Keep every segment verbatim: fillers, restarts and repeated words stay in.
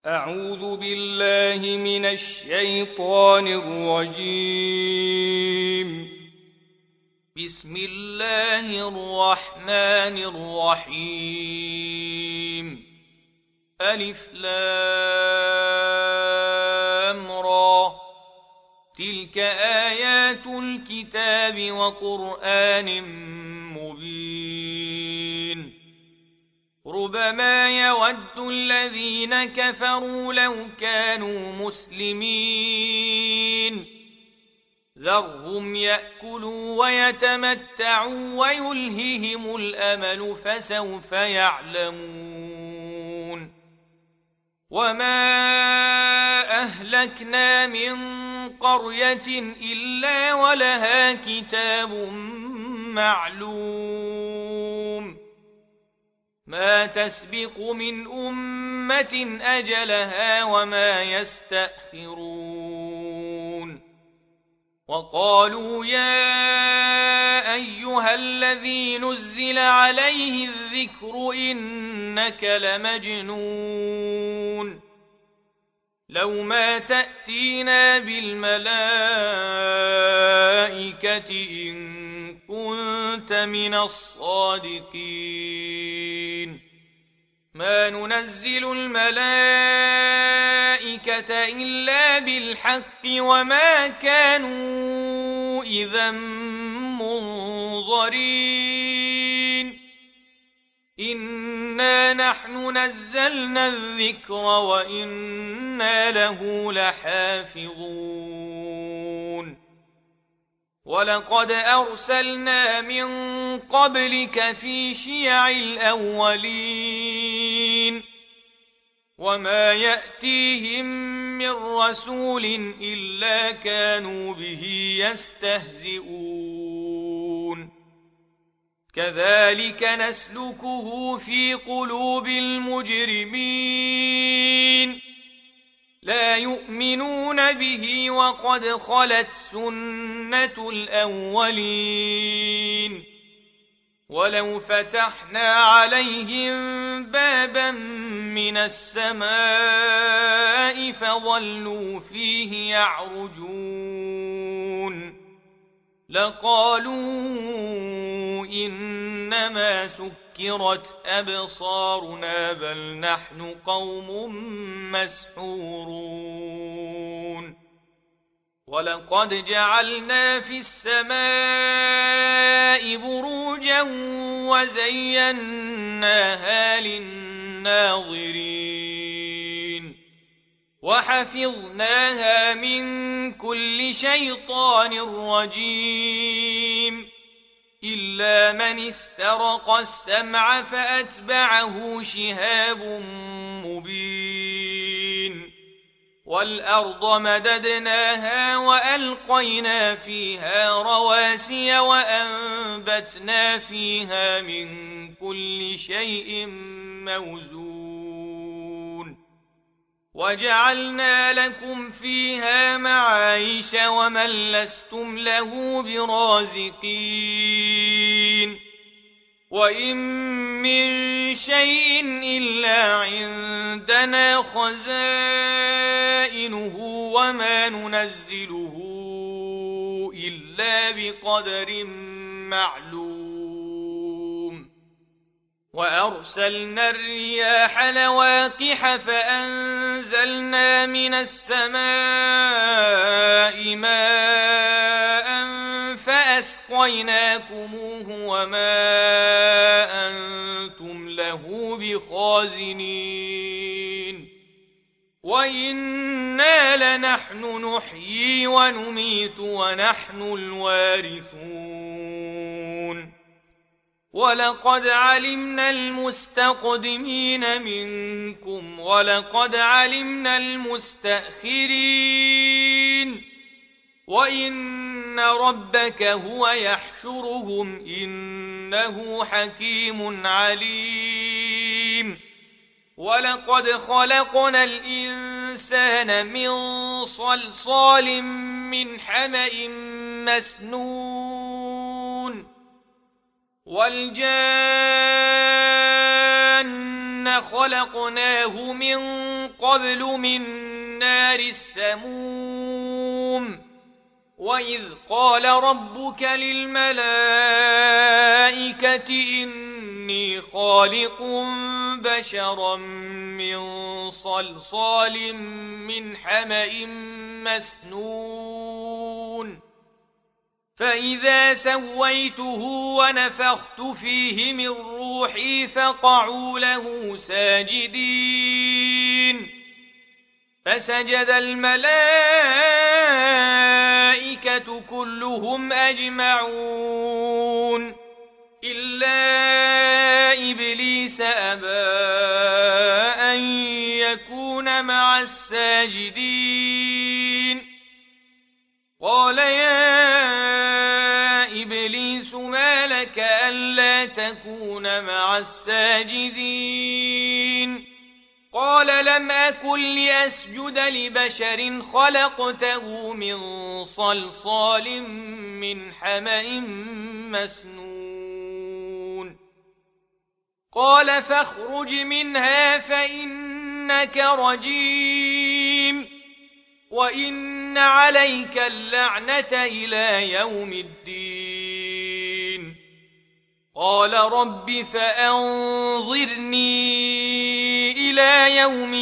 أعوذ بالله من الشيطان الرجيم. بسم الله الرحمن الرحيم. ألف لام را. تلك آيات الكتاب وقرآن مبين. ربما يود الذين كفروا لو كانوا مسلمين. ذرهم يأكلوا ويتمتعوا ويلههم الأمل فسوف يعلمون. وما أهلكنا من قرية إلا ولها كتاب معلوم. ما تسبق من أمة أجلها وما يستأخرون. وقالوا يا أيها الذي نزل عليه الذكر إنك لمجنون. لو ما تأتينا بالملائكة إن كنت من الصادقين. ما ننزل الملائكة إلا بالحق وما كانوا إذا منظرين. إنا نحن نزلنا الذكر وإنا له لحافظون. ولقد أرسلنا من قبلك في شيع الأولين. وما يأتيهم من رسول إلا كانوا به يستهزئون. كذلك نسلكه في قلوب المجرمين. لا يؤمنون به وقد خلت سنة الأولين. ولو فتحنا عليهم بابا من السماء فظلوا فيه يعرجون لقالوا إنما سكرت أبصارنا بل نحن قوم مسحورون. ولقد جعلنا في السماء بروجا وزيناها للناظرين. وحفظناها من كل شيطان رجيم إلا من استرق السمع فأتبعه شهاب مبين. والأرض مددناها وألقينا فيها رواسي وأنبتنا فيها من كل شيء موزون. وجعلنا لكم فيها معايش ومن لستم له برازقين. وإن من شيء إلا عندنا خزائنه وما ننزله إلا بقدر معلوم. وأرسلنا الرياح لواقح فأنزلنا من السماء ماء فأسقيناكموه وما أنتم له بخازنين. وإنا لنحن نحيي ونميت ونحن الوارثون. ولقد علمنا المستقدمين منكم ولقد علمنا المستأخرين. وإن ربك هو يحشرهم إنه حكيم عليم. ولقد خلقنا الإنسان من صلصال من حمأ مسنون. والجان إنا خلقناه من قبل من نار السموم وإذ قال ربك للملائكة إني خالق بشرا من صلصال من حمأ مسنون فإذا سويته ونفخت فيه من روحي فقعوا له ساجدين فسجد الملائكة كلهم أجمعون إلا إبليس أبى أن يكون مع الساجدين قال يا إبليس ما لك ألا تكون مع الساجدين قال لم أكن لأسجد لبشر خلقته من صلصال من حمأ مسنون قال فاخرج منها فإنك رجيم وإن عليك اللعنة إلى يوم الدين قال رب فأنظرني إلى يوم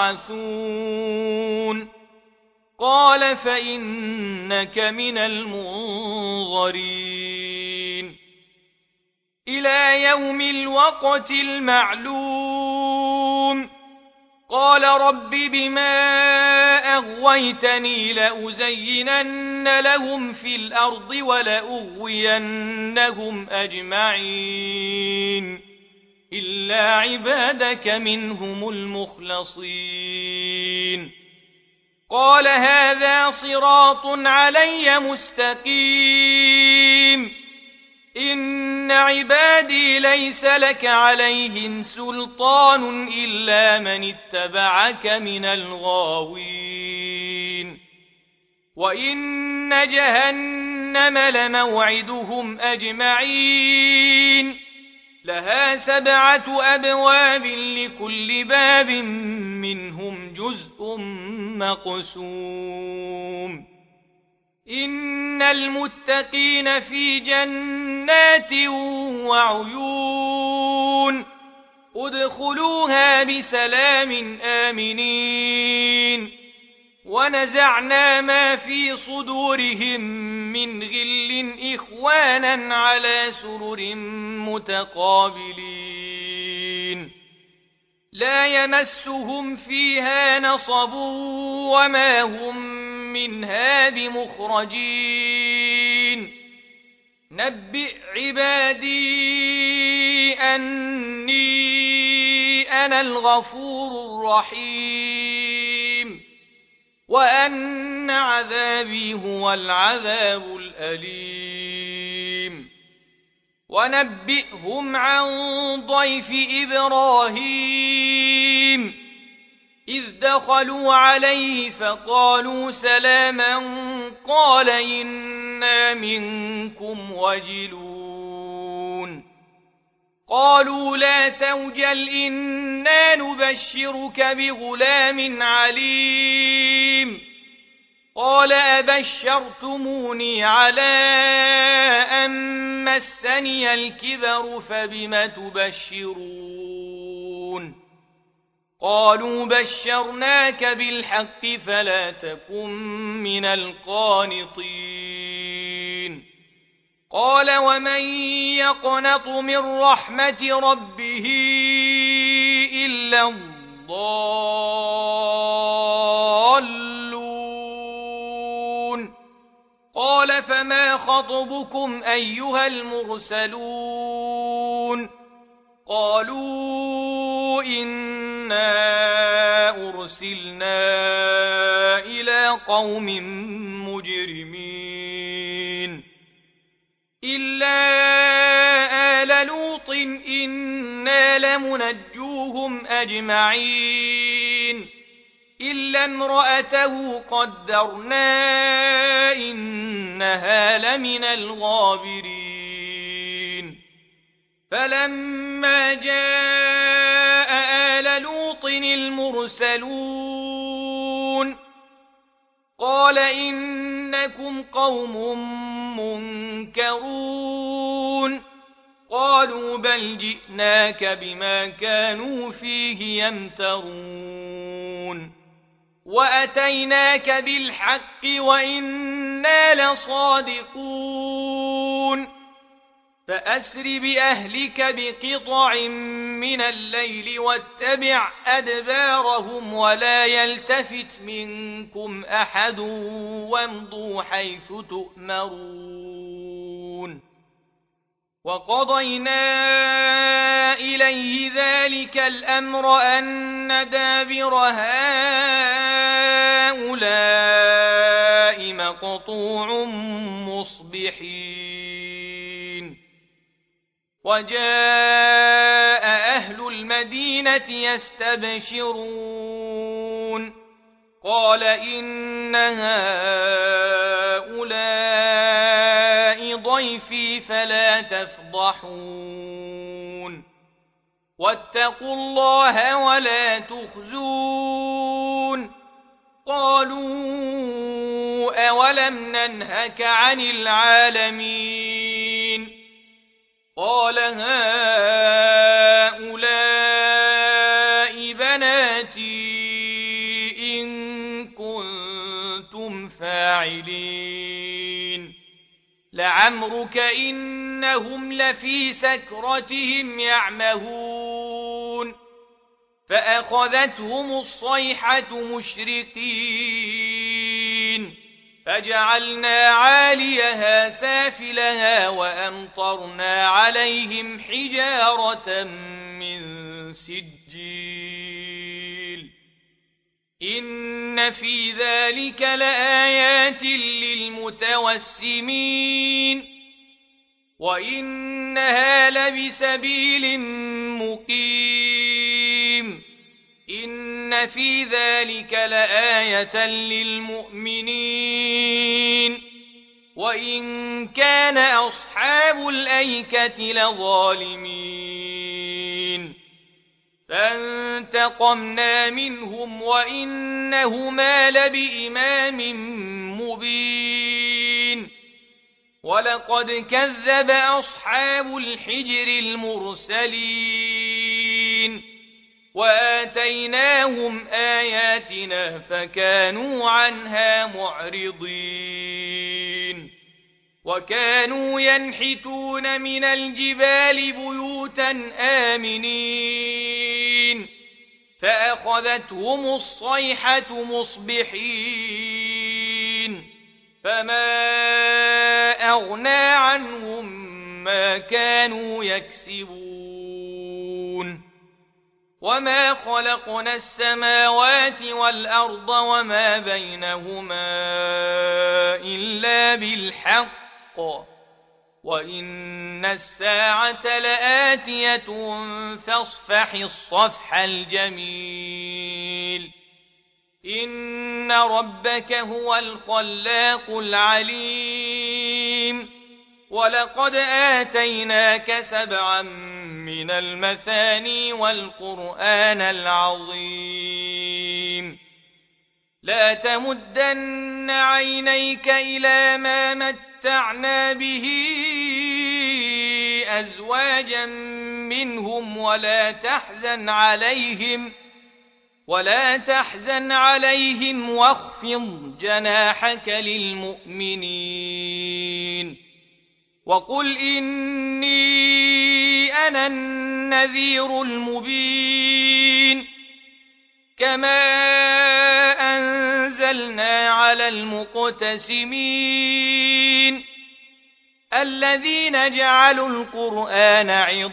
يبعثون قال فإنك من المنظرين إلى يوم الوقت المعلوم قال رب بما أغويتني لأزينن لهم في الأرض ولأغوينهم أجمعين إلا عبادك منهم المخلصين قال هذا صراط علي مستقيم إن عبادي ليس لك عليهم سلطان إلا من اتبعك من الغاوين وإن جهنم لموعدهم أجمعين لها سبعة أبواب لكل باب منهم جزء مقسوم إن المتقين في جنات وعيون ادخلوها بسلام آمنين ونزعنا ما في صدورهم من غل إخوانا على سرر متقابلين لا يمسهم فيها نصب وما هم منها بمخرجين نبئ عبادي أني أنا الغفور الرحيم وأن عذابي هو العذاب الأليم ونبئهم عن ضيف إبراهيم إذ دخلوا عليه فقالوا سلاما قال إنا منكم وجلون قالوا لا توجل إنا نبشرك بغلام عليم قال أبشرتموني على أن مسني الكبر فبم تبشرون قالوا بشرناك بالحق فلا تكن من القانطين قال ومن يقنط من رحمة ربه إلا الضالون قال فما خطبكم أيها المرسلون قالوا إنا أرسلنا إلى قوم مجرمين إلا آل لوط إنا لمنجوهم أجمعين إلا امرأته قدرنا إنها لمن الغابرين فلما جاء المرسلون قال إنكم قوم منكرون قالوا بل جئناك بما كانوا فيه يمترون وأتيناك بالحق وإنا لصادقون فأسر بأهلك بقطع من الليل واتبع أدبارهم ولا يلتفت منكم أحد وامضوا حيث تؤمرون وقضينا إليه ذلك الأمر أن دابر هؤلاء مقطوع مصبحين وجاء أهل المدينة يستبشرون قال إن هؤلاء ضيفي فلا تفضحون واتقوا الله ولا تخزون قالوا أولم ننهك عن العالمين قال هؤلاء بناتي إن كنتم فاعلين لعمرك إنهم لفي سكرتهم يعمهون فأخذتهم الصيحة مشرقين فجعلنا عاليها سافلها وأمطرنا عليهم حجارة من سجيل إن في ذلك لآيات للمتوسمين وإنها لبسبيل مقيم إن في ذلك لآية للمؤمنين وإن كان أصحاب الأيكة لظالمين فانتقمنا منهم وإنهما لبإمام مبين ولقد كذب أصحاب الحجر المرسلين وآتيناهم آياتنا فكانوا عنها معرضين وكانوا ينحتون من الجبال بيوتا آمنين فأخذتهم الصيحة مصبحين فما أغنى عنهم ما كانوا يكسبون وما خلقنا السماوات والأرض وما بينهما إلا بالحق وإن الساعة لآتية فاصفح الصفح الجميل إن ربك هو الخلاق العليم ولقد آتيناك سبعا من المثاني والقرآن العظيم لا تمدن عينيك إلى ما متعنا به أزواجا منهم ولا تحزن عليهم ولا تحزن عليهم واخفض جناحك للمؤمنين وقل إني أنا النذير المبين كما أنزلنا على المقتسمين الذين جعلوا القرآن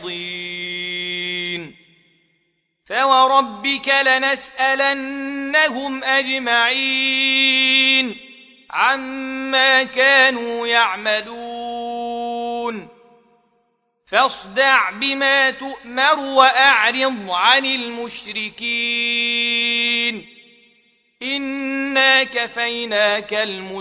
عضين فوربك لنسألنهم أجمعين عما كانوا يعملون فاصدع بما تؤمر وأعرض عن المشركين إنا كفيناك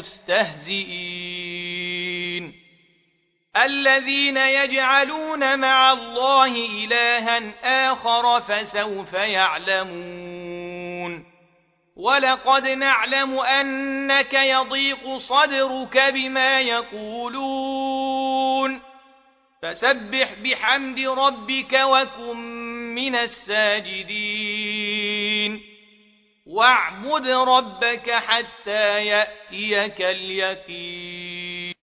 المستهزئين الذين يجعلون مع الله إلها آخر فسوف يعلمون ولقد نعلم أنك يضيق صدرك بما يقولون فسبح بحمد ربك وكن من الساجدين واعبد ربك حتى يأتيك اليقين